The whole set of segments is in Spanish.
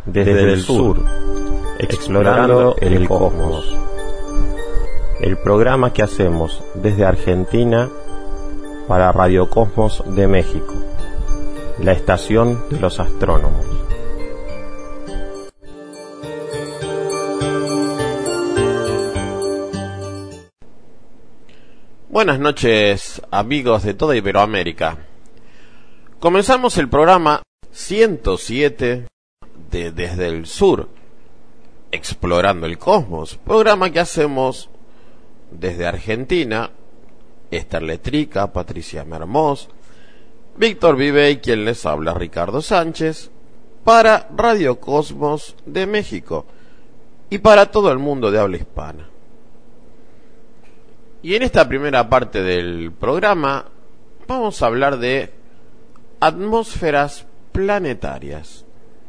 desde el sur, explorando el cosmos. El programa que hacemos desde Argentina para Radio Cosmos de México, la estación de los astrónomos. Buenas noches, amigos de toda Iberoamérica. Comenzamos el programa 107 de Desde el Sur, explorando el cosmos, programa que hacemos desde Argentina. Esther Letrica, Patricia Mermós, Víctor Vive y quien les habla, Ricardo Sánchez, para Radio Cosmos de México y para todo el mundo de habla hispana. Y en esta primera parte del programa vamos a hablar de atmósferas planetarias.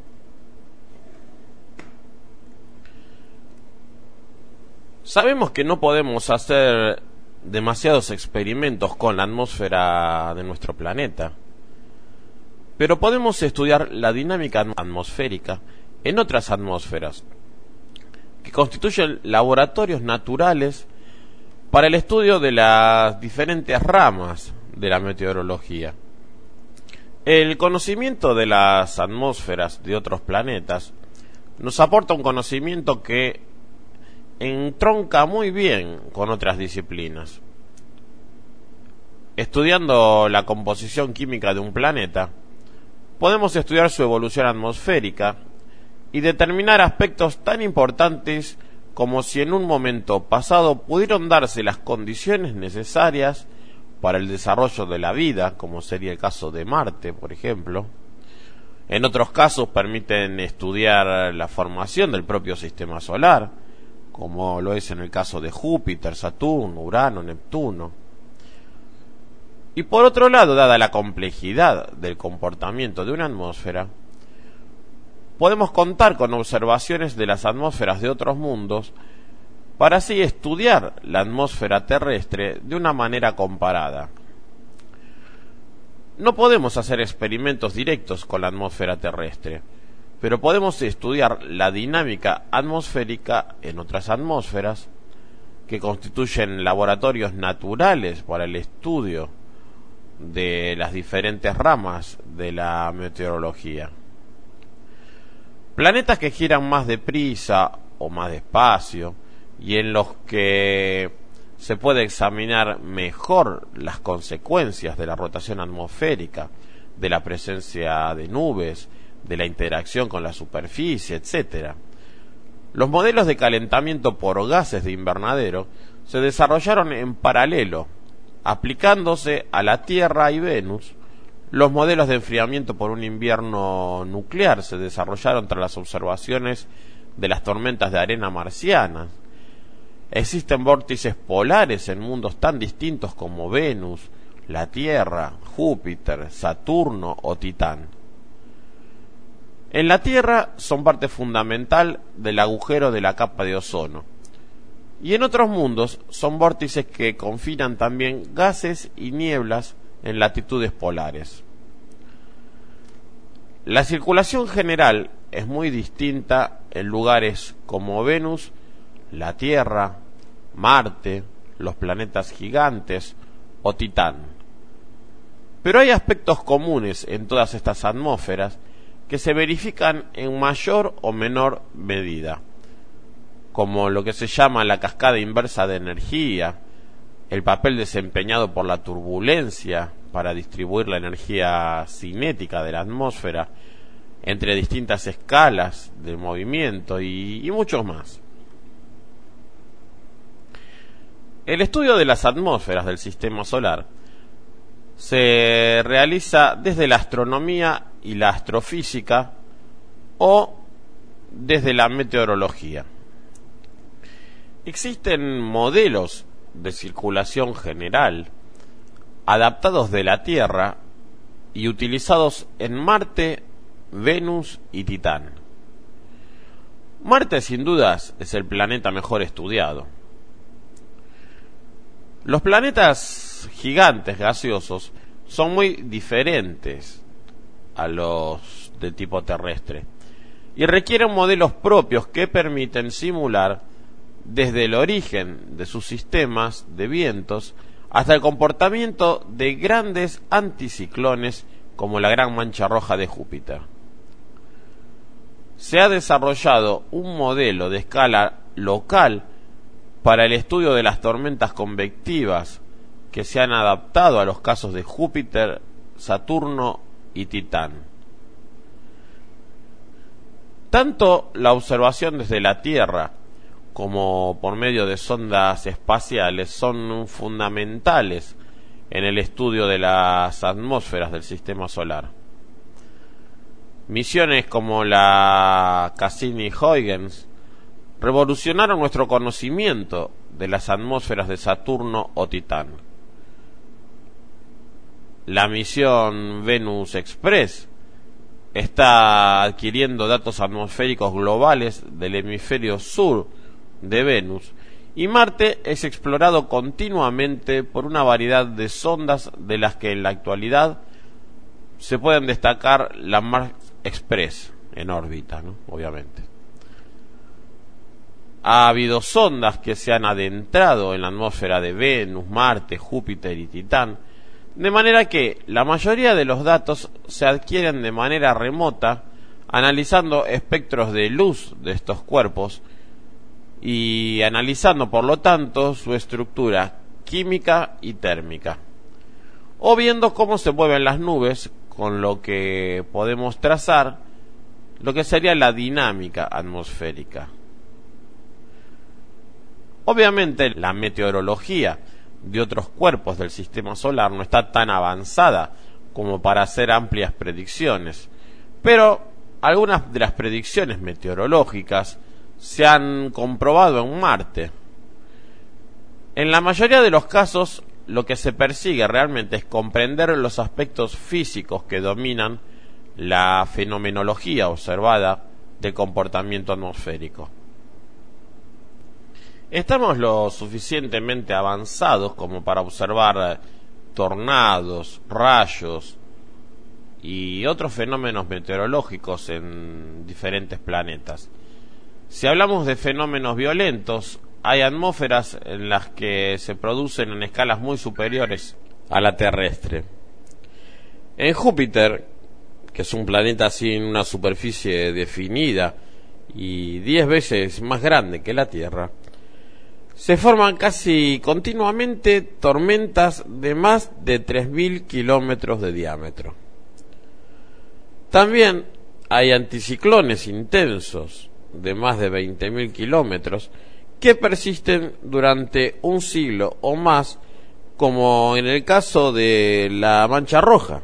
Sabemos que no podemos hacer demasiados experimentos con la atmósfera de nuestro planeta, pero podemos estudiar la dinámica atmosférica en otras atmósferas, que constituyen laboratorios naturales para el estudio de las diferentes ramas de la meteorología. El conocimiento de las atmósferas de otros planetas nos aporta un conocimiento que entronca muy bien con otras disciplinas. Estudiando la composición química de un planeta, podemos estudiar su evolución atmosférica y determinar aspectos tan importantes como si en un momento pasado pudieron darse las condiciones necesarias para el desarrollo de la vida, como sería el caso de Marte, por ejemplo. En otros casos permiten estudiar la formación del propio sistema solar, como lo es en el caso de Júpiter, Saturno, Urano, Neptuno. Y por otro lado, dada la complejidad del comportamiento de una atmósfera, podemos contar con observaciones de las atmósferas de otros mundos para así estudiar la atmósfera terrestre de una manera comparada. No podemos hacer experimentos directos con la atmósfera terrestre, pero podemos estudiar la dinámica atmosférica en otras atmósferas que constituyen laboratorios naturales para el estudio de las diferentes ramas de la meteorología. Planetas que giran más deprisa o más despacio y en los que se puede examinar mejor las consecuencias de la rotación atmosférica, de la presencia de nubes, de la interacción con la superficie, etc. Los modelos de calentamiento por gases de invernadero se desarrollaron en paralelo, aplicándose a la Tierra y Venus. Los modelos de enfriamiento por un invierno nuclear se desarrollaron tras las observaciones de las tormentas de arena marcianas. Existen vórtices polares en mundos tan distintos como Venus, la Tierra, Júpiter, Saturno o Titán. En la Tierra son parte fundamental del agujero de la capa de ozono, y en otros mundos son vórtices que confinan también gases y nieblas en latitudes polares. La circulación general es muy distinta en lugares como Venus, la Tierra, Marte, los planetas gigantes o Titán. Pero hay aspectos comunes en todas estas atmósferas que se verifican en mayor o menor medida, como lo que se llama la cascada inversa de energía, el papel desempeñado por la turbulencia para distribuir la energía cinética de la atmósfera entre distintas escalas de movimiento y muchos más. El estudio de las atmósferas del sistema solar se realiza desde la astronomía y la astrofísica o desde la meteorología. Existen modelos de circulación general adaptados de la Tierra y utilizados en Marte, Venus y Titán. Marte sin dudas es el planeta mejor estudiado. Los planetas gigantes gaseosos son muy diferentes a los de tipo terrestre. y requieren modelos propios que permiten simular desde el origen de sus sistemas de vientos hasta el comportamiento de grandes anticiclones como la Gran Mancha Roja de Júpiter. Se ha desarrollado un modelo de escala local para el estudio de las tormentas convectivas que se han adaptado a los casos de Júpiter, Saturno y Titán. Tanto la observación desde la Tierra como por medio de sondas espaciales son fundamentales en el estudio de las atmósferas del sistema solar. Misiones como la Cassini-Huygens revolucionaron nuestro conocimiento de las atmósferas de Saturno o Titán. La misión Venus Express está adquiriendo datos atmosféricos globales del hemisferio sur de Venus, y Marte es explorado continuamente por una variedad de sondas, de las que en la actualidad se pueden destacar la Mars Express en órbita, ¿no? Obviamente. Ha habido sondas que se han adentrado en la atmósfera de Venus, Marte, Júpiter y Titán, de manera que la mayoría de los datos se adquieren de manera remota, analizando espectros de luz de estos cuerpos y analizando por lo tanto su estructura química y térmica, o viendo cómo se mueven las nubes, con lo que podemos trazar lo que sería la dinámica atmosférica. Obviamente la meteorología de otros cuerpos del sistema solar no está tan avanzada como para hacer amplias predicciones, pero algunas de las predicciones meteorológicas se han comprobado en Marte. En la mayoría de los casos, lo que se persigue realmente es comprender los aspectos físicos que dominan la fenomenología observada del comportamiento atmosférico. Estamos lo suficientemente avanzados como para observar tornados, rayos y otros fenómenos meteorológicos en diferentes planetas. Si hablamos de fenómenos violentos, hay atmósferas en las que se producen en escalas muy superiores a la terrestre. En Júpiter, que es un planeta sin una superficie definida y 10 veces más grande que la Tierra, se forman casi continuamente tormentas de más de 3.000 kilómetros de diámetro. También hay anticiclones intensos de más de 20.000 kilómetros que persisten durante un siglo o más, como en el caso de la Mancha Roja.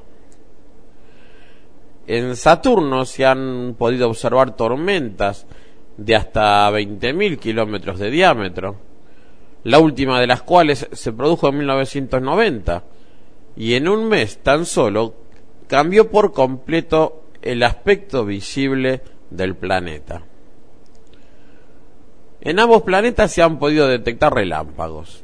En Saturno se han podido observar tormentas de hasta 20.000 kilómetros de diámetro, la última de las cuales se produjo en 1990, y en un mes tan solo cambió por completo el aspecto visible del planeta. En ambos planetas se han podido detectar relámpagos.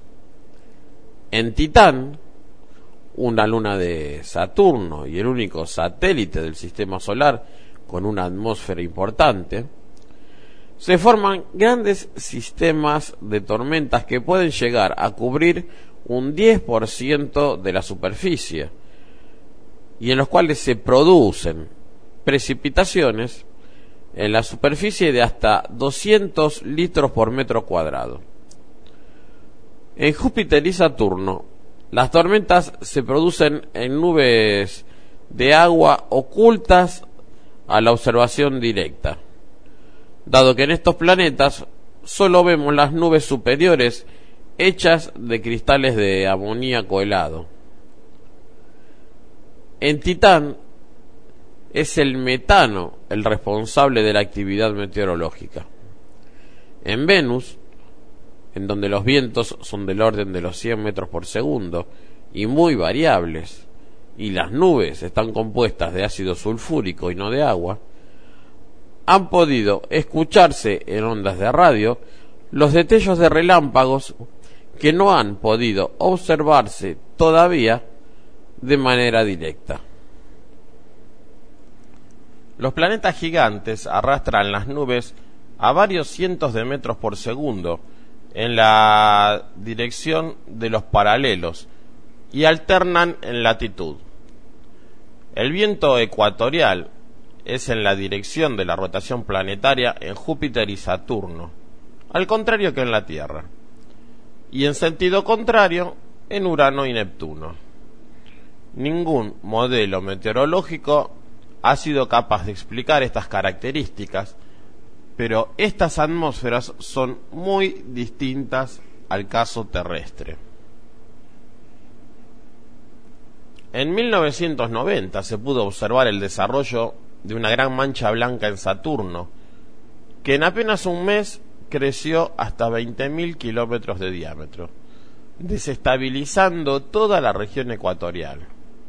En Titán, una luna de Saturno y el único satélite del sistema solar con una atmósfera importante, se forman grandes sistemas de tormentas que pueden llegar a cubrir un 10% de la superficie, y en los cuales se producen precipitaciones en la superficie de hasta 200 litros por metro cuadrado. En Júpiter y Saturno, las tormentas se producen en nubes de agua ocultas a la observación directa, dado que en estos planetas solo vemos las nubes superiores hechas de cristales de amoníaco helado. En Titán es el metano el responsable de la actividad meteorológica. En Venus, en donde los vientos son del orden de los 100 metros por segundo y muy variables, y las nubes están compuestas de ácido sulfúrico y no de agua, han podido escucharse en ondas de radio los destellos de relámpagos que no han podido observarse todavía de manera directa. Los planetas gigantes arrastran las nubes a varios cientos de metros por segundo en la dirección de los paralelos y alternan en latitud. El viento ecuatorial es en la dirección de la rotación planetaria en Júpiter y Saturno, al contrario que en la Tierra, y en sentido contrario en Urano y Neptuno. Ningún modelo meteorológico ha sido capaz de explicar estas características, pero estas atmósferas son muy distintas al caso terrestre. En 1990 se pudo observar el desarrollo de una gran mancha blanca en Saturno, que en apenas un mes creció hasta 20.000 kilómetros de diámetro, desestabilizando toda la región ecuatorial.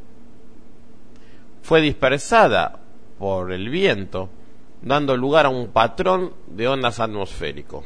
Fue dispersada por el viento, dando lugar a un patrón de ondas atmosférico.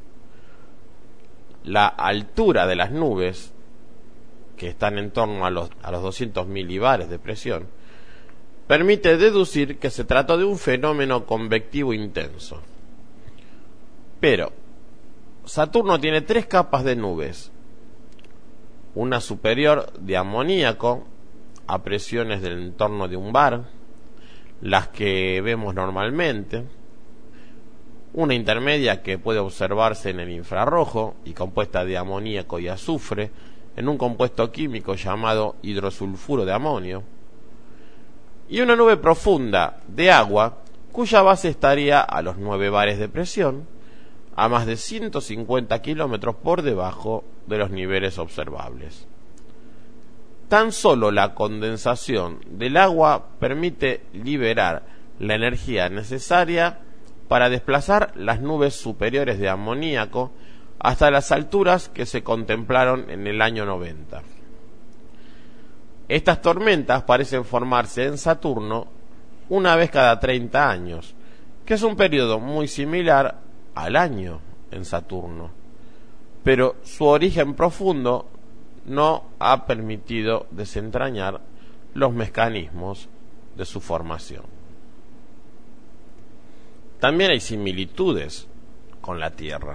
La altura de las nubes, que están en torno a los 200 milibares de presión, permite deducir que se trató de un fenómeno convectivo intenso. Pero Saturno tiene 3 capas de nubes: una superior de amoníaco a presiones del entorno de un bar, las que vemos normalmente, una intermedia que puede observarse en el infrarrojo y compuesta de amoníaco y azufre en un compuesto químico llamado hidrosulfuro de amonio, y una nube profunda de agua cuya base estaría a los 9 bares de presión, a más de 150 kilómetros por debajo de los niveles observables. Tan solo la condensación del agua permite liberar la energía necesaria para desplazar las nubes superiores de amoníaco hasta las alturas que se contemplaron en el año 90. Estas tormentas parecen formarse en Saturno una vez cada 30 años, que es un periodo muy similar al año en Saturno, pero su origen profundo no ha permitido desentrañar los mecanismos de su formación. También hay similitudes con la Tierra.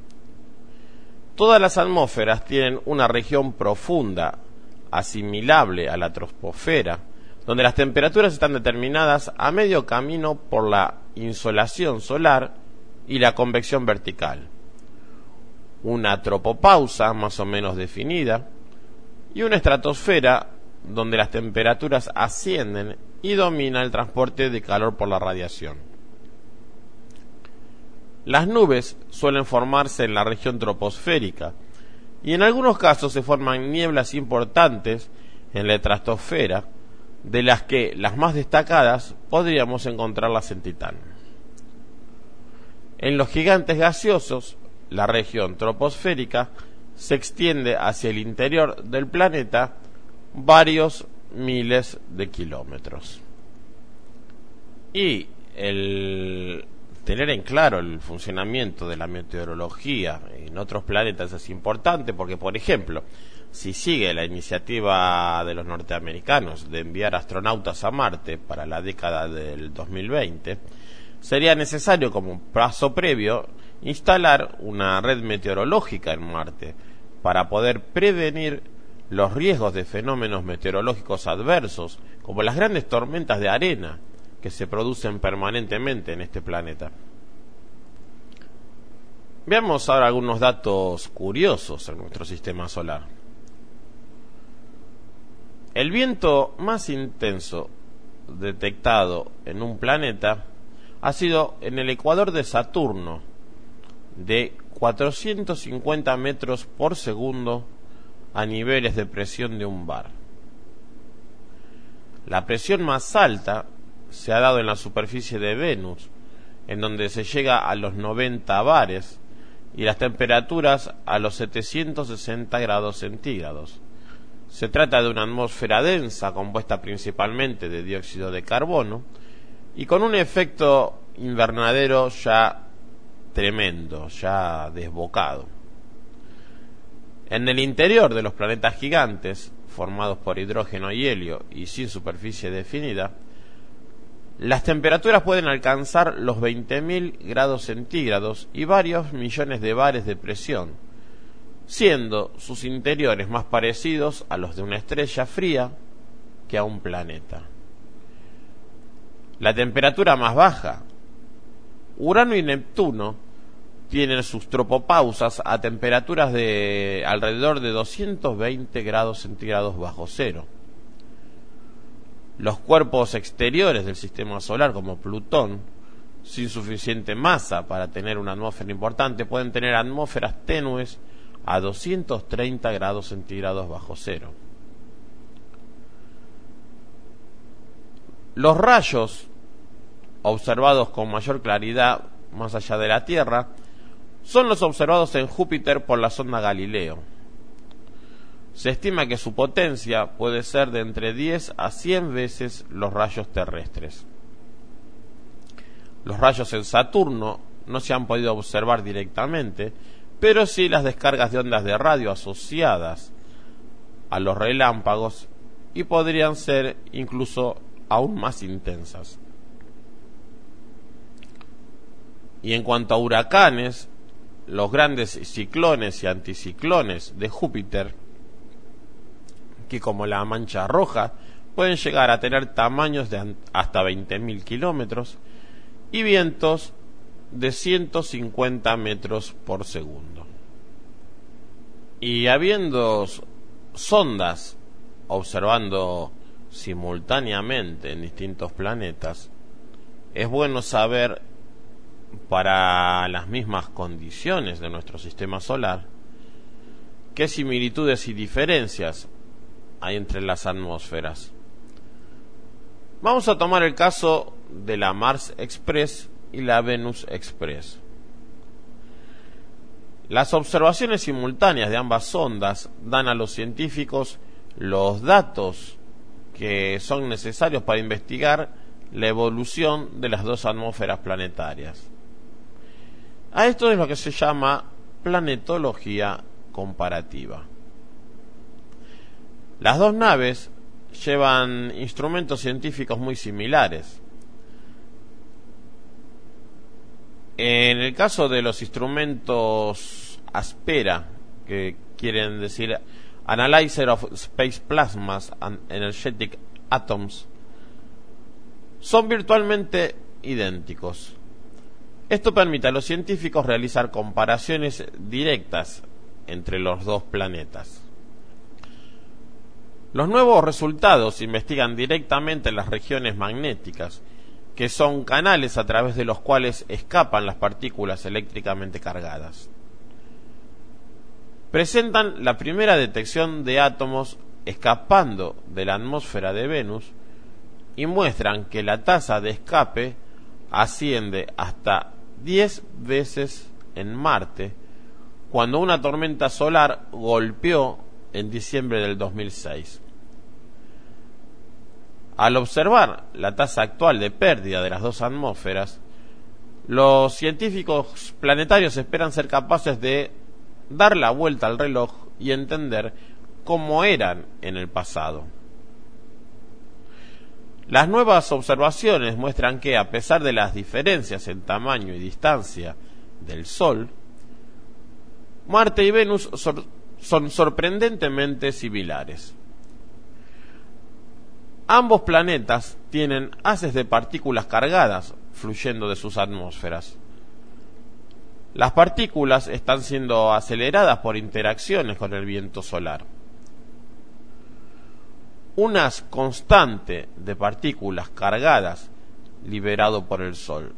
Todas las atmósferas tienen una región profunda asimilable a la troposfera, donde las temperaturas están determinadas a medio camino por la insolación solar y la convección vertical, una tropopausa más o menos definida y una estratosfera donde las temperaturas ascienden y domina el transporte de calor por la radiación. Las nubes suelen formarse en la región troposférica y en algunos casos se forman nieblas importantes en la estratosfera, de las que las más destacadas podríamos encontrarlas en Titán. En los gigantes gaseosos, la región troposférica se extiende hacia el interior del planeta varios miles de kilómetros. Y el tener en claro el funcionamiento de la meteorología en otros planetas es importante porque, por ejemplo, si sigue la iniciativa de los norteamericanos de enviar astronautas a Marte para la década del 2020, sería necesario como paso previo instalar una red meteorológica en Marte para poder prevenir los riesgos de fenómenos meteorológicos adversos, como las grandes tormentas de arena que se producen permanentemente en este planeta. Veamos ahora algunos datos curiosos en nuestro sistema solar. El viento más intenso detectado en un planeta ha sido en el ecuador de Saturno, de 450 metros por segundo a niveles de presión de un bar. La presión más alta se ha dado en la superficie de Venus, en donde se llega a los 90 bares y las temperaturas a los 760 grados centígrados. Se trata de una atmósfera densa compuesta principalmente de dióxido de carbono y con un efecto invernadero ya tremendo, ya desbocado. En el interior de los planetas gigantes, formados por hidrógeno y helio y sin superficie definida, Las temperaturas pueden alcanzar los 20.000 grados centígrados y varios millones de bares de presión, siendo sus interiores más parecidos a los de una estrella fría que a un planeta. La temperatura más baja. Urano y Neptuno tienen sus tropopausas a temperaturas de alrededor de 220 grados centígrados bajo cero. Los cuerpos exteriores del sistema solar, como Plutón, sin suficiente masa para tener una atmósfera importante, pueden tener atmósferas tenues a 230 grados centígrados bajo cero. Los rayos observados con mayor claridad más allá de la Tierra son los observados en Júpiter por la sonda Galileo. Se estima que su potencia puede ser de entre 10 a 100 veces los rayos terrestres. Los rayos en Saturno no se han podido observar directamente, pero sí las descargas de ondas de radio asociadas a los relámpagos, y podrían ser incluso aún más intensas. Y en cuanto a huracanes, los grandes ciclones y anticiclones de Júpiter, que como la Mancha Roja, pueden llegar a tener tamaños de hasta 20.000 kilómetros y vientos de 150 metros por segundo. Y habiendo sondas observando simultáneamente en distintos planetas, es bueno saber, para las mismas condiciones de nuestro sistema solar, qué similitudes y diferencias hay entre las atmósferas. Vamos a tomar el caso de la Mars Express y la Venus Express. Las observaciones simultáneas de ambas sondas dan a los científicos los datos que son necesarios para investigar la evolución de las dos atmósferas planetarias. A esto es lo que se llama planetología comparativa. Las dos naves llevan instrumentos científicos muy similares. En el caso de los instrumentos ASPERA, que quieren decir Analyzer of Space Plasmas and Energetic Atoms, son virtualmente idénticos. Esto permite a los científicos realizar comparaciones directas entre los dos planetas. Los nuevos resultados investigan directamente las regiones magnéticas, que son canales a través de los cuales escapan las partículas eléctricamente cargadas. Presentan la primera detección de átomos escapando de la atmósfera de Venus y muestran que la tasa de escape asciende hasta 10 veces en Marte, cuando una tormenta solar golpeó en diciembre del 2006. Al observar la tasa actual de pérdida de las dos atmósferas, los científicos planetarios esperan ser capaces de dar la vuelta al reloj y entender cómo eran en el pasado. Las nuevas observaciones muestran que, a pesar de las diferencias en tamaño y distancia del Sol, Marte y Venus son sorprendentemente similares. Ambos planetas tienen haces de partículas cargadas fluyendo de sus atmósferas. Las partículas están siendo aceleradas por interacciones con el viento solar. Un haz constante de partículas cargadas liberado por el Sol.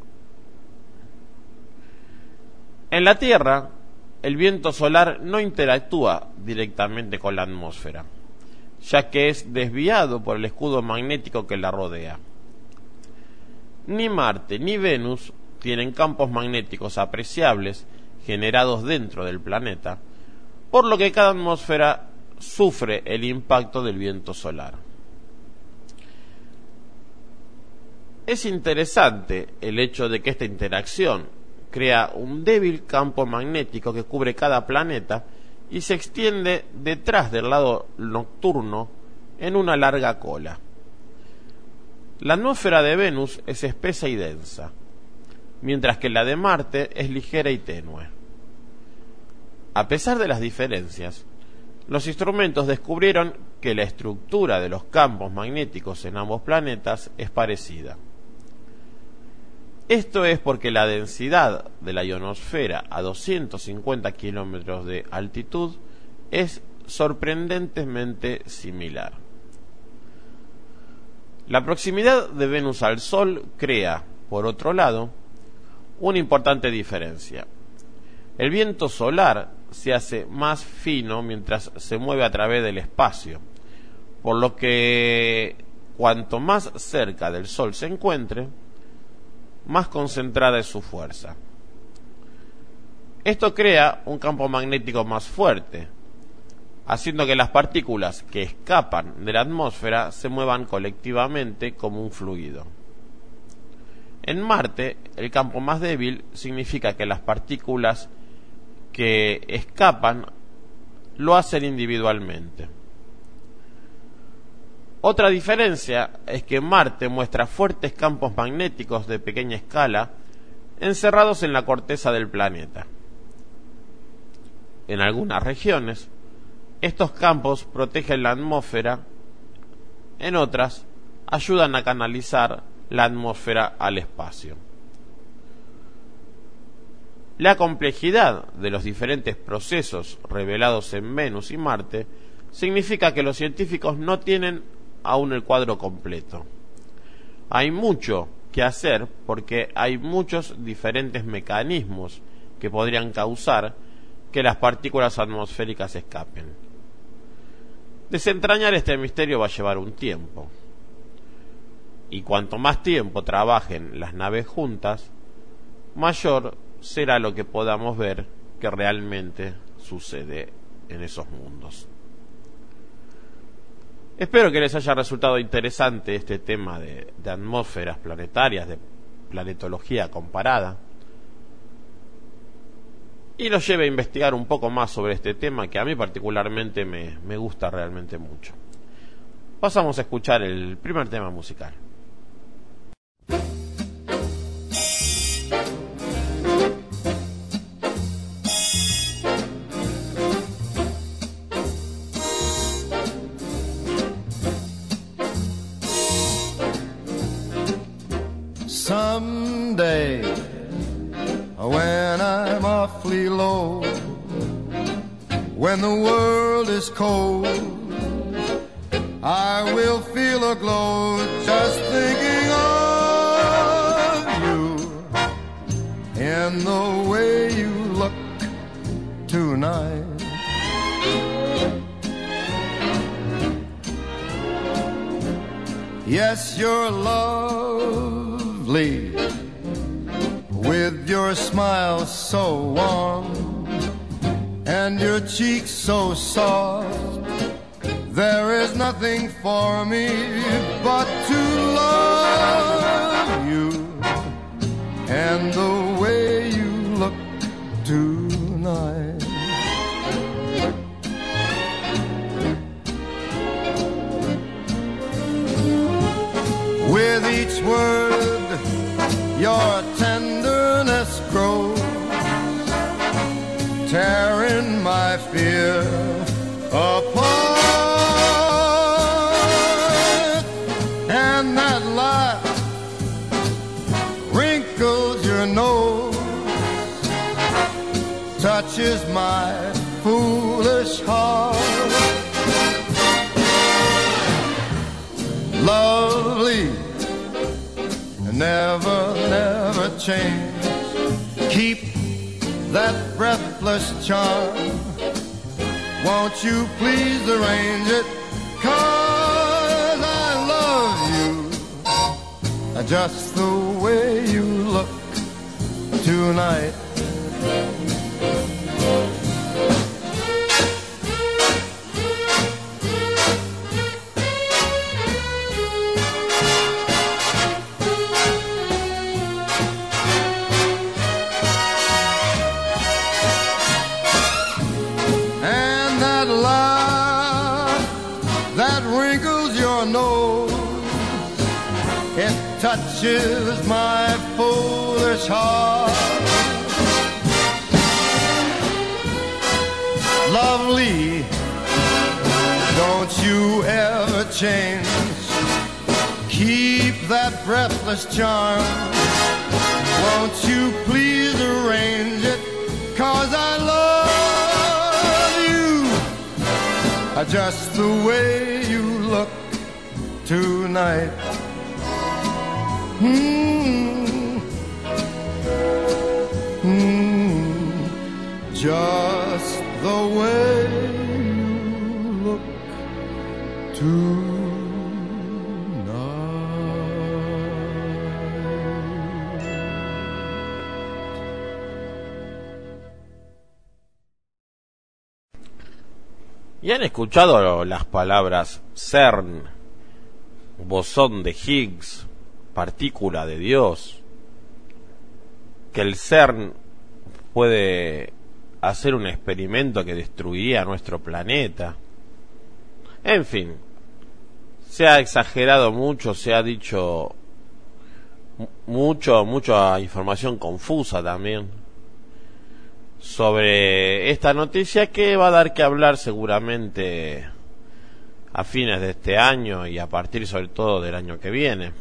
En la Tierra, el viento solar no interactúa directamente con la atmósfera, ya que es desviado por el escudo magnético que la rodea. Ni Marte ni Venus tienen campos magnéticos apreciables generados dentro del planeta, por lo que cada atmósfera sufre el impacto del viento solar. Es interesante el hecho de que esta interacción crea un débil campo magnético que cubre cada planeta y se extiende detrás del lado nocturno en una larga cola. La atmósfera de Venus es espesa y densa, mientras que la de Marte es ligera y tenue. A pesar de las diferencias, los instrumentos descubrieron que la estructura de los campos magnéticos en ambos planetas es parecida. Esto es porque la densidad de la ionosfera a 250 kilómetros de altitud es sorprendentemente similar. La proximidad de Venus al Sol crea, por otro lado, una importante diferencia. El viento solar se hace más fino mientras se mueve a través del espacio, por lo que cuanto más cerca del Sol se encuentre, más concentrada es su fuerza. Esto crea un campo magnético más fuerte, haciendo que las partículas que escapan de la atmósfera se muevan colectivamente como un fluido. En Marte, el campo más débil significa que las partículas que escapan lo hacen individualmente. Otra diferencia es que Marte muestra fuertes campos magnéticos de pequeña escala encerrados en la corteza del planeta. En algunas regiones, estos campos protegen la atmósfera, en otras, ayudan a canalizar la atmósfera al espacio. La complejidad de los diferentes procesos revelados en Venus y Marte significa que los científicos no tienen aún el cuadro completo. Hay mucho que hacer porque hay muchos diferentes mecanismos que podrían causar que las partículas atmosféricas escapen. Desentrañar este misterio va a llevar un tiempo. Y cuanto más tiempo trabajen las naves juntas, mayor será lo que podamos ver que realmente sucede en esos mundos. Espero que les haya resultado interesante este tema de atmósferas planetarias, de planetología comparada, y los lleve a investigar un poco más sobre este tema que a mí particularmente me gusta realmente mucho. Pasamos a escuchar el primer tema musical. Someday, when I'm awfully low, when the world is cold, I will feel a glow just thinking of you and the way you look tonight. Yes, you're lovely with your smile so warm and your cheeks so soft. There is nothing for me but to love you and the way you look tonight. With each word, your tenderness grows, tearing my fear apart. And that laugh wrinkles your nose, touches my foolish heart. Lovely, never, never change. Keep that breathless charm. Won't you please arrange it? 'Cause I love you just the way you look tonight. touches my foolish heart. Lovely, don't you ever change. Keep that breathless charm. Won't you please arrange it? 'Cause I love you just the way you look tonight. Just the way you look tonight. ¿Y han escuchado las palabras CERN, bosón de Higgs, partícula de Dios? Que el CERN puede hacer un experimento que destruiría nuestro planeta. En fin, se ha exagerado mucho, se ha dicho mucha información confusa también sobre esta noticia, que va a dar que hablar seguramente a fines de este año y a partir sobre todo del año que viene,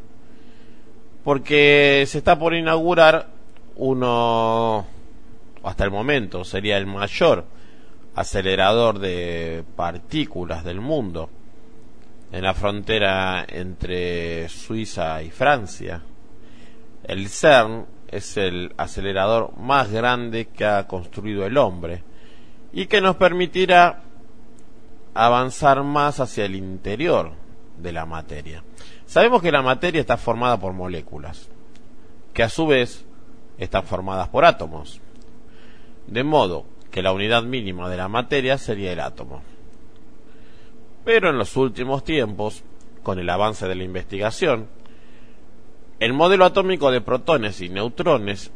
porque se está por inaugurar uno, hasta el momento sería el mayor acelerador de partículas del mundo, en la frontera entre Suiza y Francia. El CERN es el acelerador más grande que ha construido el hombre y que nos permitirá avanzar más hacia el interior de la materia. Sabemos que la materia está formada por moléculas, que a su vez están formadas por átomos, de modo que la unidad mínima de la materia sería el átomo. Pero en los últimos tiempos, con el avance de la investigación, el modelo atómico de protones y neutrones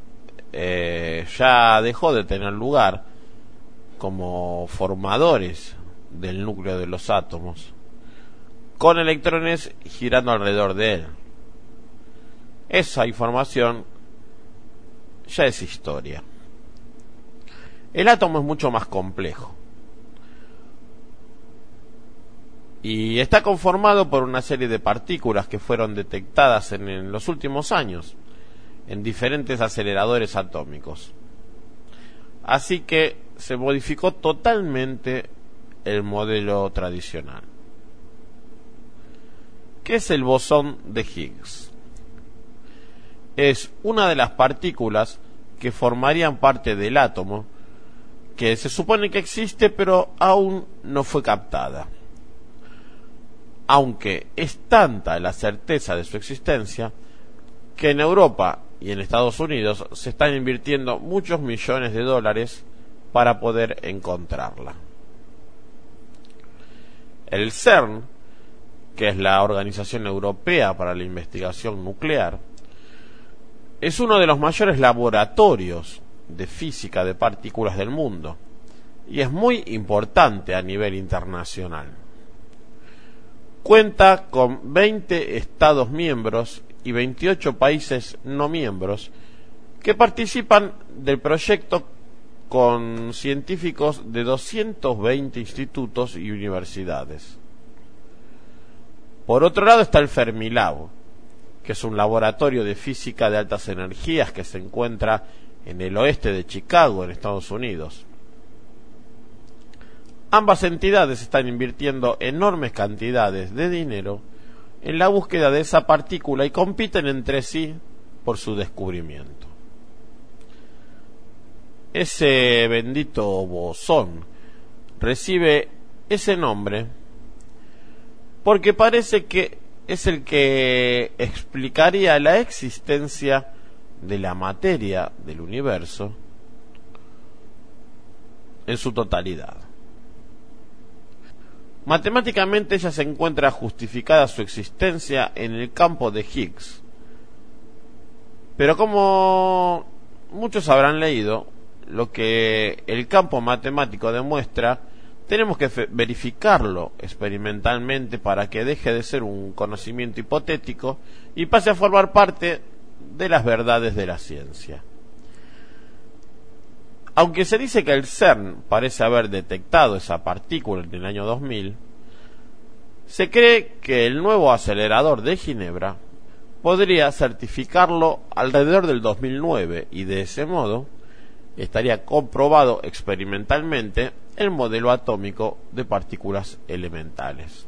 ya dejó de tener lugar como formadores del núcleo de los átomos, con electrones girando alrededor de él. Esa información ya es historia. El átomo es mucho más complejo y está conformado por una serie de partículas que fueron detectadas en los últimos años en diferentes aceleradores atómicos. Así que se modificó totalmente el modelo tradicional. ¿Qué es el bosón de Higgs? Es una de las partículas que formarían parte del átomo, que se supone que existe pero aún no fue captada. Aunque es tanta la certeza de su existencia que en Europa y en Estados Unidos se están invirtiendo muchos millones de dólares para poder encontrarla. El CERN, que es la Organización Europea para la Investigación Nuclear, es uno de los mayores laboratorios de física de partículas del mundo y es muy importante a nivel internacional. Cuenta con 20 Estados miembros y 28 países no miembros que participan del proyecto, con científicos de 220 institutos y universidades. Por otro lado está el Fermilab, que es un laboratorio de física de altas energías que se encuentra en el oeste de Chicago, en Estados Unidos. Ambas entidades están invirtiendo enormes cantidades de dinero en la búsqueda de esa partícula y compiten entre sí por su descubrimiento. Ese bendito bosón recibe ese nombre porque parece que es el que explicaría la existencia de la materia del universo en su totalidad. Matemáticamente ya se encuentra justificada su existencia en el campo de Higgs. Pero como muchos habrán leído, lo que el campo matemático demuestra tenemos que verificarlo experimentalmente para que deje de ser un conocimiento hipotético y pase a formar parte de las verdades de la ciencia. Aunque se dice que el CERN parece haber detectado esa partícula en el año 2000, se cree que el nuevo acelerador de Ginebra podría certificarlo alrededor del 2009 y de ese modo estaría comprobado experimentalmente el modelo atómico de partículas elementales.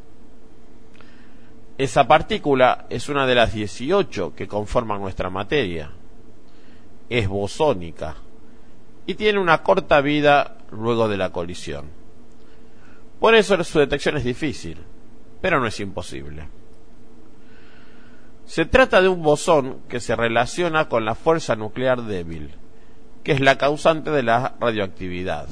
Esa partícula es una de las 18 que conforman nuestra materia. Es bosónica y tiene una corta vida luego de la colisión. Por eso su detección es difícil, pero no es imposible. Se trata de un bosón que se relaciona con la fuerza nuclear débil, que es la causante de la radioactividad.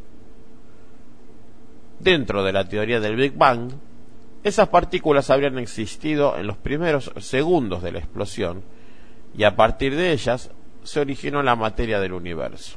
Dentro de la teoría del Big Bang, esas partículas habrían existido en los primeros segundos de la explosión y a partir de ellas se originó la materia del universo.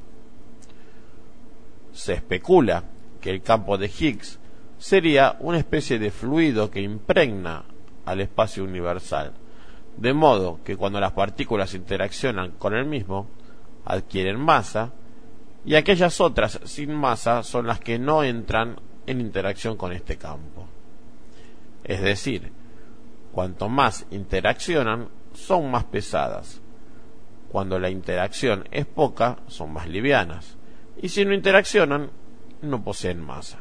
Se especula que el campo de Higgs sería una especie de fluido que impregna al espacio universal, de modo que cuando las partículas interaccionan con el mismo, adquieren masa, y aquellas otras sin masa son las que no entran en interacción con este campo. Es decir, cuanto más interaccionan, son más pesadas. Cuando la interacción es poca, son más livianas, y si no interaccionan, no poseen masa.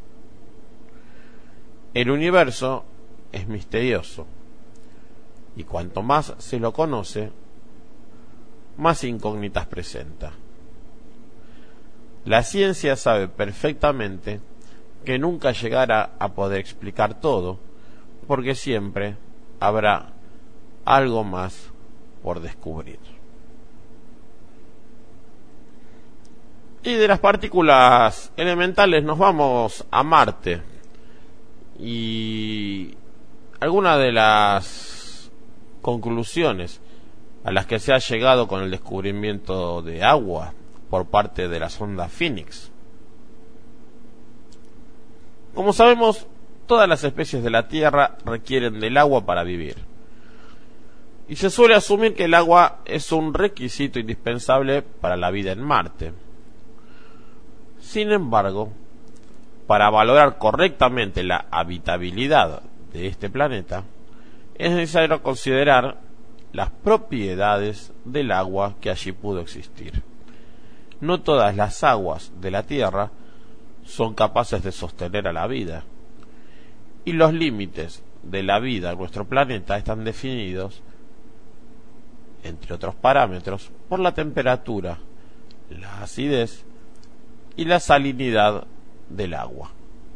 El universo es misterioso, y cuanto más se lo conoce, más incógnitas presenta. La ciencia sabe perfectamente que nunca llegará a poder explicar todo, porque siempre habrá algo más por descubrir. Y de las partículas elementales nos vamos a Marte. Y algunas de las conclusiones a las que se ha llegado con el descubrimiento de agua por parte de la sonda Phoenix. Como sabemos, todas las especies de la Tierra requieren del agua para vivir. Y se suele asumir que el agua es un requisito indispensable para la vida en Marte. Sin embargo, para valorar correctamente la habitabilidad de este planeta, es necesario considerar las propiedades del agua que allí pudo existir. No todas las aguas de la Tierra son capaces de sostener a la vida, y los límites de la vida en nuestro planeta están definidos, entre otros parámetros, por la temperatura, la acidez y la salinidad del agua.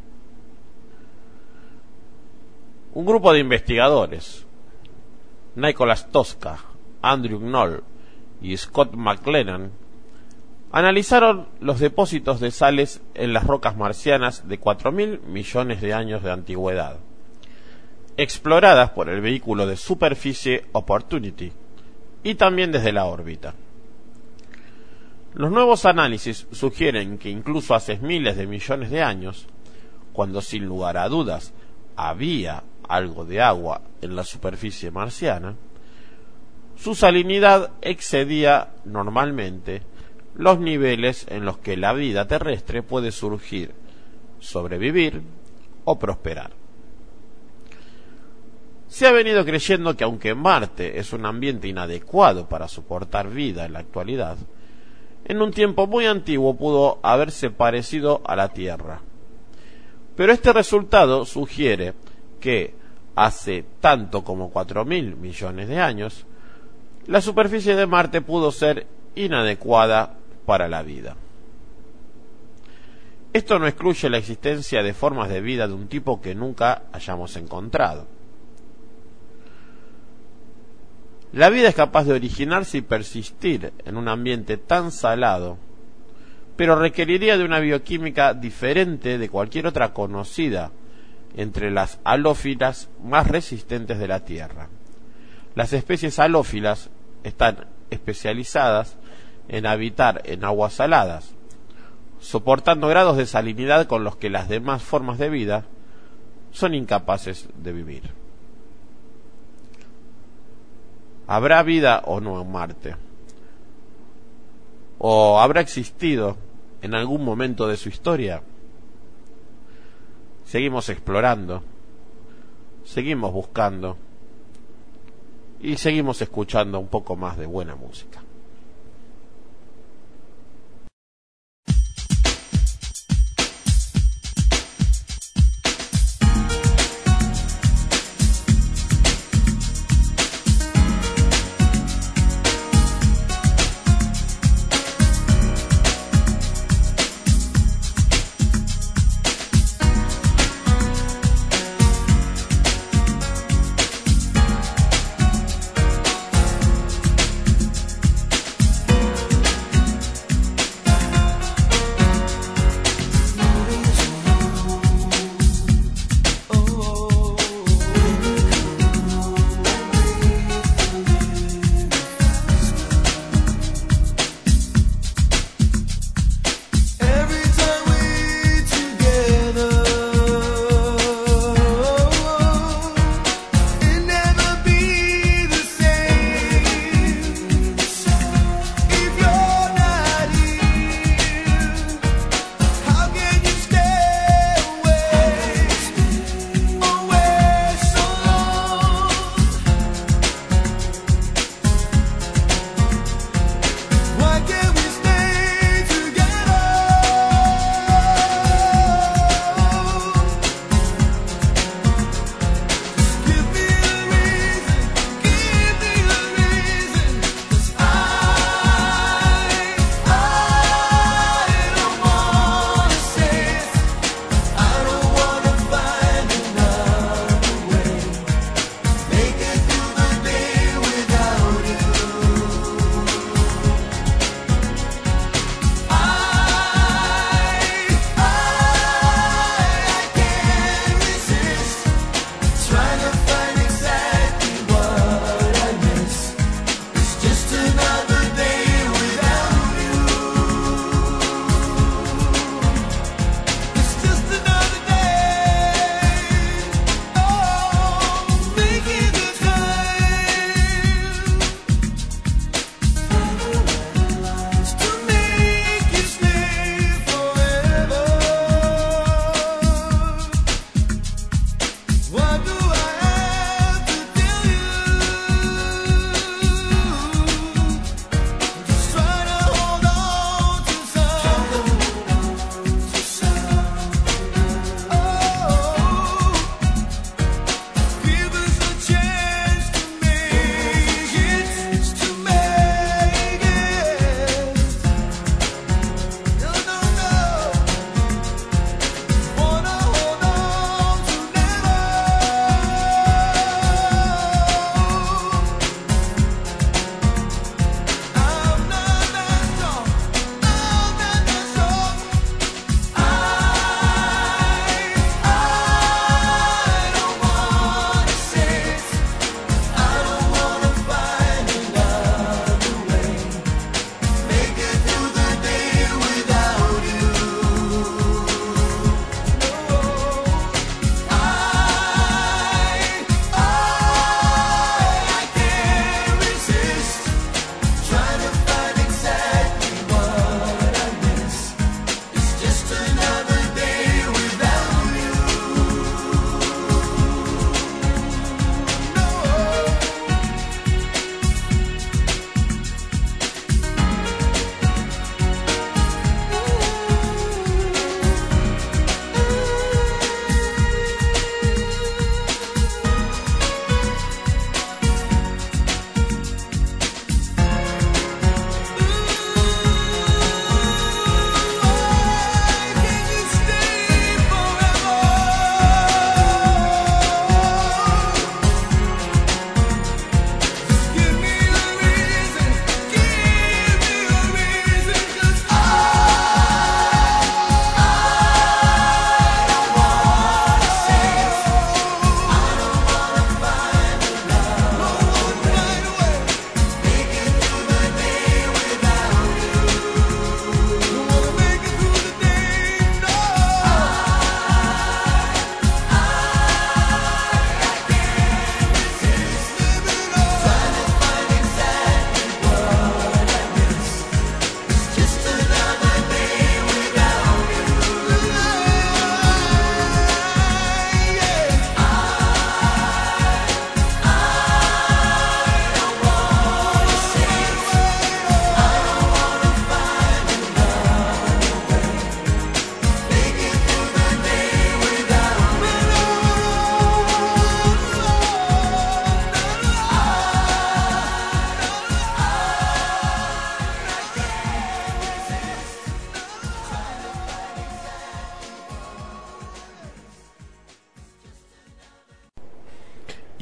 Un grupo de investigadores, Nicholas Tosca, Andrew Knoll y Scott McLennan, analizaron los depósitos de sales en las rocas marcianas de 4.000 millones de años de antigüedad, exploradas por el vehículo de superficie Opportunity y también desde la órbita. Los nuevos análisis sugieren que incluso hace miles de millones de años, cuando sin lugar a dudas había algo de agua en la superficie marciana, su salinidad excedía normalmente los niveles en los que la vida terrestre puede surgir, sobrevivir o prosperar. Se ha venido creyendo que aunque Marte es un ambiente inadecuado para soportar vida en la actualidad, en un tiempo muy antiguo pudo haberse parecido a la Tierra. Pero este resultado sugiere que hace tanto como 4.000 millones de años, la superficie de Marte pudo ser inadecuada para la vida. Esto no excluye la existencia de formas de vida de un tipo que nunca hayamos encontrado. La vida es capaz de originarse y persistir en un ambiente tan salado, pero requeriría de una bioquímica diferente de cualquier otra conocida entre las halófilas más resistentes de la Tierra. Las especies halófilas están especializadas en habitar en aguas saladas. soportando grados de salinidad con los que las demás formas de vida son incapaces de vivir. ¿Habrá vida o no en Marte? ¿O habrá existido en algún momento de su historia? Seguimos explorando, seguimos buscando y seguimos escuchando un poco más de buena música.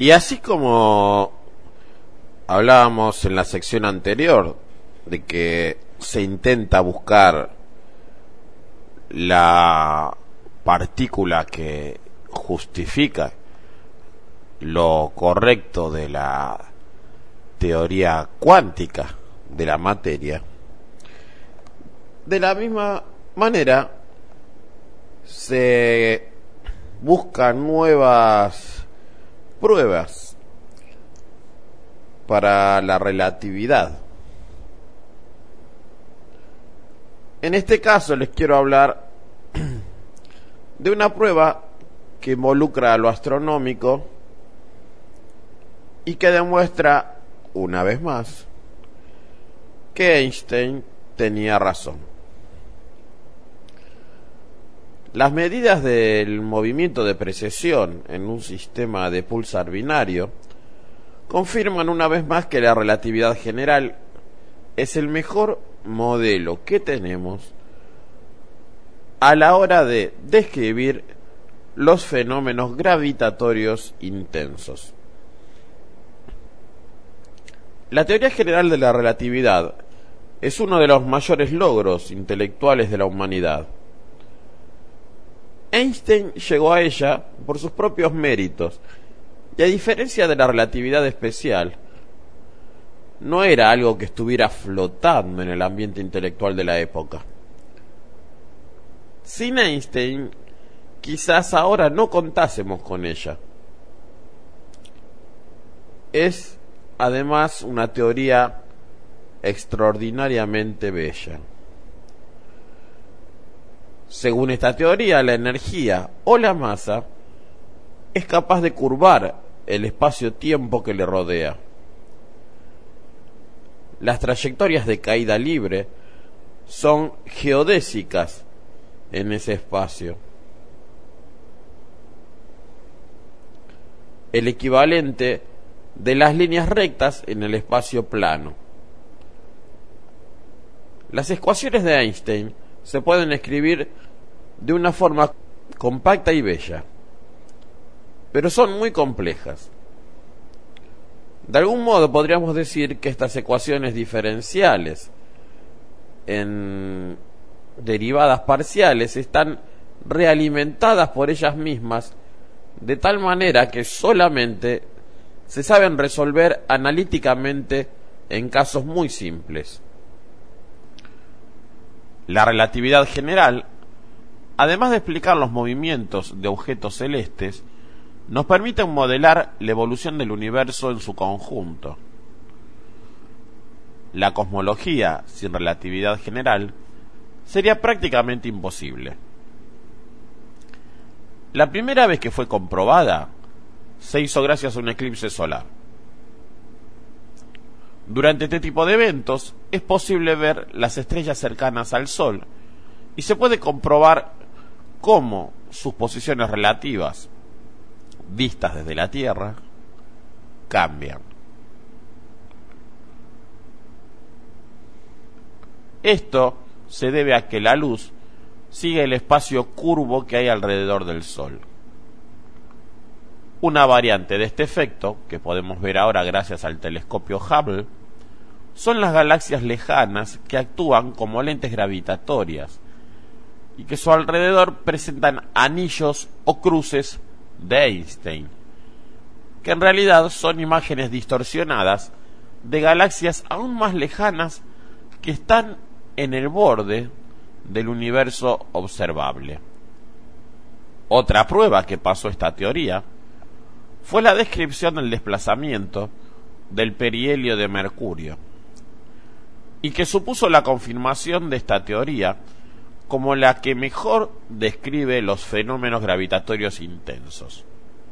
Y así como hablábamos en la sección anterior de que se intenta buscar la partícula que justifica lo correcto de la teoría cuántica de la materia, de la misma manera se buscan nuevas pruebas para la relatividad. En este caso les quiero hablar de una prueba que involucra a lo astronómico y que demuestra, una vez más, que Einstein tenía razón. Las medidas del movimiento de precesión en un sistema de pulsar binario confirman una vez más que la relatividad general es el mejor modelo que tenemos a la hora de describir los fenómenos gravitatorios intensos. La teoría general de la relatividad es uno de los mayores logros intelectuales de la humanidad. Einstein llegó a ella por sus propios méritos, y a diferencia de la relatividad especial, no era algo que estuviera flotando en el ambiente intelectual de la época. Sin Einstein, quizás ahora no contásemos con ella. Es, además, una teoría extraordinariamente bella. Según esta teoría, la energía o la masa es capaz de curvar el espacio-tiempo que le rodea. Las trayectorias de caída libre son geodésicas en ese espacio. El equivalente de las líneas rectas en el espacio plano. Las ecuaciones de Einstein se pueden escribir de una forma compacta y bella, pero son muy complejas. De algún modo podríamos decir que estas ecuaciones diferenciales en derivadas parciales están realimentadas por ellas mismas de tal manera que solamente se saben resolver analíticamente en casos muy simples. La relatividad general, además de explicar los movimientos de objetos celestes, nos permite modelar la evolución del universo en su conjunto. La cosmología sin relatividad general sería prácticamente imposible. La primera vez que fue comprobada se hizo gracias a un eclipse solar. Durante este tipo de eventos es posible ver las estrellas cercanas al Sol y se puede comprobar cómo sus posiciones relativas, vistas desde la Tierra, cambian. Esto se debe a que la luz sigue el espacio curvo que hay alrededor del Sol. Una variante de este efecto, que podemos ver ahora gracias al telescopio Hubble, son las galaxias lejanas que actúan como lentes gravitatorias y que a su alrededor presentan anillos o cruces de Einstein, que en realidad son imágenes distorsionadas de galaxias aún más lejanas que están en el borde del universo observable. Otra prueba que pasó esta teoría fue la descripción del desplazamiento del perihelio de Mercurio, y que supuso la confirmación de esta teoría como la que mejor describe los fenómenos gravitatorios intensos.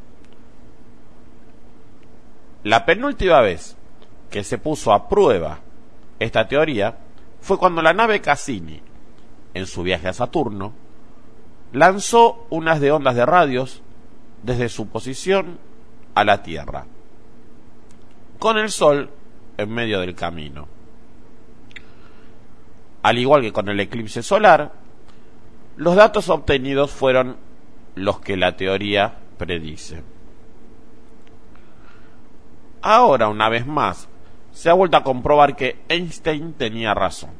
La penúltima vez que se puso a prueba esta teoría fue cuando la nave Cassini, en su viaje a Saturno, lanzó unas de ondas de radios desde su posición a la Tierra, con el Sol en medio del camino. Al igual que con el eclipse solar, los datos obtenidos fueron los que la teoría predice. Ahora, una vez más, se ha vuelto a comprobar que Einstein tenía razón.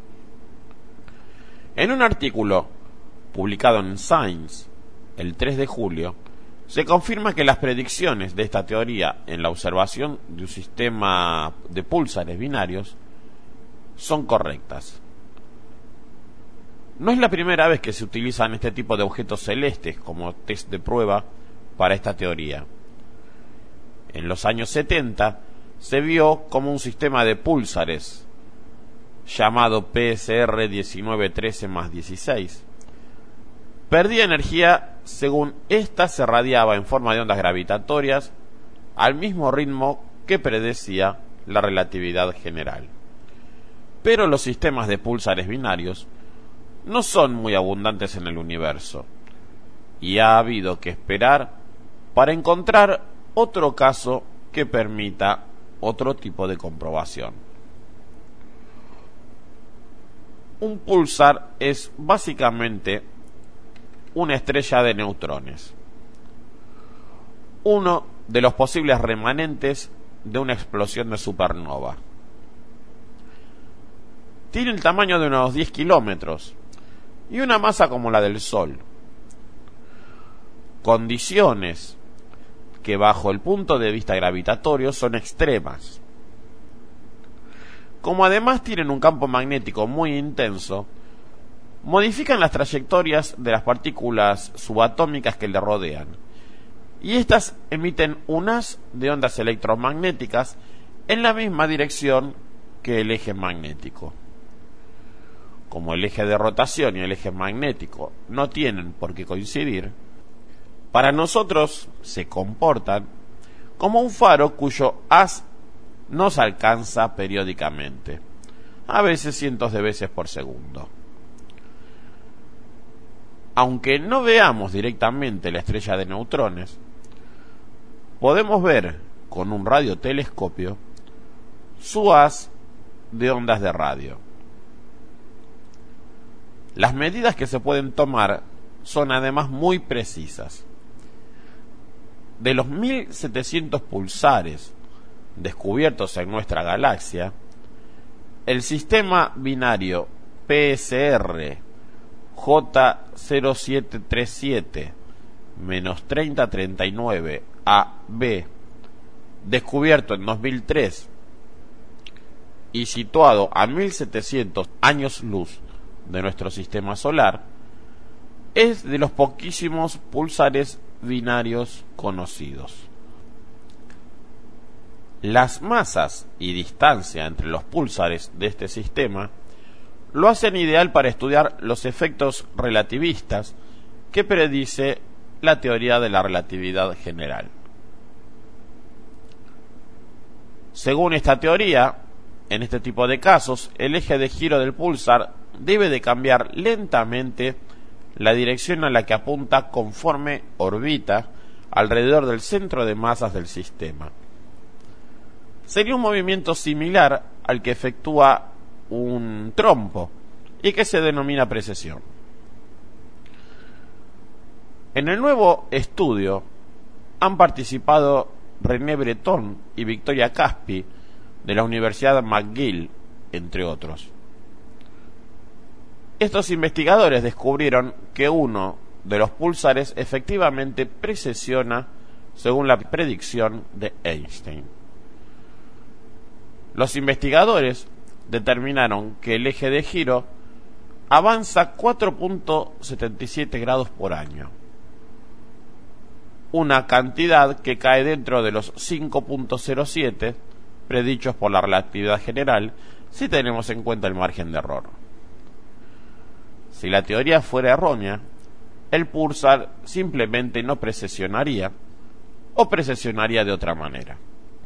En un artículo publicado en Science el 3 de julio, se confirma que las predicciones de esta teoría en la observación de un sistema de púlsares binarios son correctas. No es la primera vez que se utilizan este tipo de objetos celestes como test de prueba para esta teoría. En los años 70 se vio como un sistema de púlsares llamado PSR 1913+16 perdía energía según ésta se radiaba en forma de ondas gravitatorias al mismo ritmo que predecía la relatividad general. Pero los sistemas de púlsares binarios no son muy abundantes en el universo, y ha habido que esperar para encontrar otro caso que permita otro tipo de comprobación. Un púlsar es básicamente una estrella de neutrones, uno de los posibles remanentes de una explosión de supernova. Tiene el tamaño de unos 10 kilómetros y una masa como la del Sol. Condiciones que bajo el punto de vista gravitatorio son extremas. Como además tienen un campo magnético muy intenso, modifican las trayectorias de las partículas subatómicas que le rodean, y éstas emiten un haz de ondas electromagnéticas en la misma dirección que el eje magnético. Como el eje de rotación y el eje magnético no tienen por qué coincidir, para nosotros se comportan como un faro cuyo haz nos alcanza periódicamente, a veces cientos de veces por segundo. Aunque no veamos directamente la estrella de neutrones, podemos ver con un radiotelescopio su haz de ondas de radio. Las medidas que se pueden tomar son además muy precisas. De los 1700 pulsares descubiertos en nuestra galaxia, el sistema binario PSR J0737-3039 AB, descubierto en 2003 y situado a 1700 años luz de nuestro sistema solar, es de los poquísimos pulsares binarios conocidos. Las masas y distancia entre los pulsares de este sistema lo hacen ideal para estudiar los efectos relativistas que predice la teoría de la relatividad general. Según esta teoría, en este tipo de casos, el eje de giro del púlsar debe de cambiar lentamente la dirección a la que apunta conforme orbita alrededor del centro de masas del sistema. Sería un movimiento similar al que efectúa un trompo y que se denomina precesión. En el nuevo estudio han participado René Breton y Victoria Caspi de la Universidad McGill, entre otros. Estos investigadores descubrieron que uno de los púlsares efectivamente precesiona según la predicción de Einstein. Los investigadores determinaron que el eje de giro avanza 4.77 grados por año, una cantidad que cae dentro de los 5.07 predichos por la relatividad general si tenemos en cuenta el margen de error. Si la teoría fuera errónea, el púlsar simplemente no precesionaría o precesionaría de otra manera.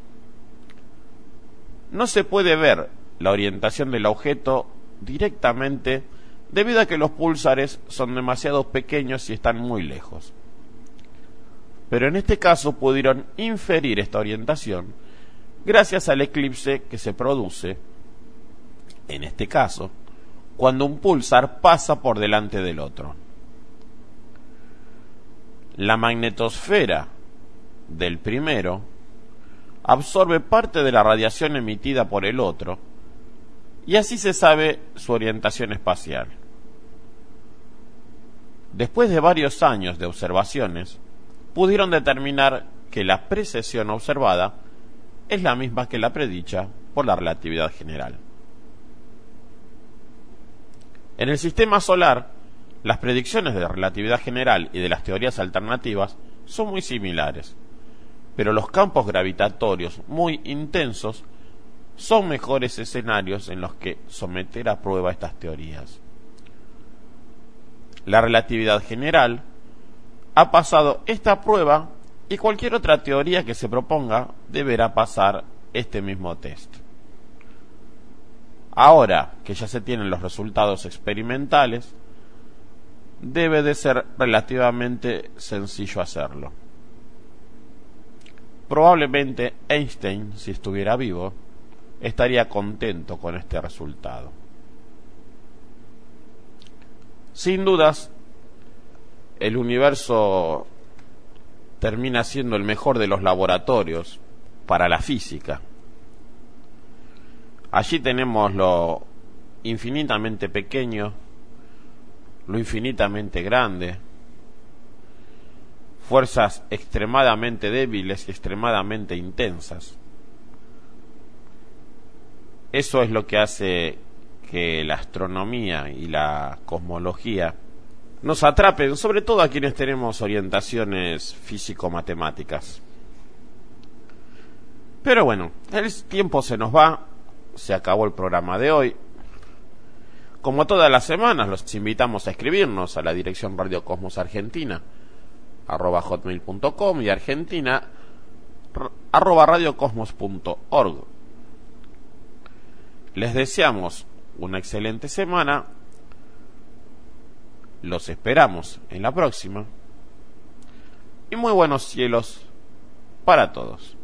No se puede ver la orientación del objeto directamente debido a que los púlsares son demasiado pequeños y están muy lejos. Pero en este caso pudieron inferir esta orientación gracias al eclipse que se produce, en este caso, cuando un púlsar pasa por delante del otro. La magnetosfera del primero absorbe parte de la radiación emitida por el otro, y así se sabe su orientación espacial. Después de varios años de observaciones, pudieron determinar que la precesión observada es la misma que la predicha por la relatividad general. En el sistema solar, las predicciones de relatividad general y de las teorías alternativas son muy similares, pero los campos gravitatorios muy intensos son mejores escenarios en los que someter a prueba estas teorías. La relatividad general ha pasado esta prueba y cualquier otra teoría que se proponga deberá pasar este mismo test. Ahora que ya se tienen los resultados experimentales, debe de ser relativamente sencillo hacerlo. Probablemente Einstein, si estuviera vivo, estaría contento con este resultado. Sin dudas, el universo termina siendo el mejor de los laboratorios para la física. Allí tenemos lo infinitamente pequeño, lo infinitamente grande, fuerzas extremadamente débiles y extremadamente intensas. Eso es lo que hace que la astronomía y la cosmología nos atrapen, sobre todo a quienes tenemos orientaciones físico-matemáticas. Pero bueno, el tiempo se nos va, se acabó el programa de hoy. Como todas las semanas, los invitamos a escribirnos a la dirección radiocosmosargentina@hotmail.com y argentina@radiocosmos.org. Les deseamos una excelente semana. Los esperamos en la próxima. Y muy buenos cielos para todos.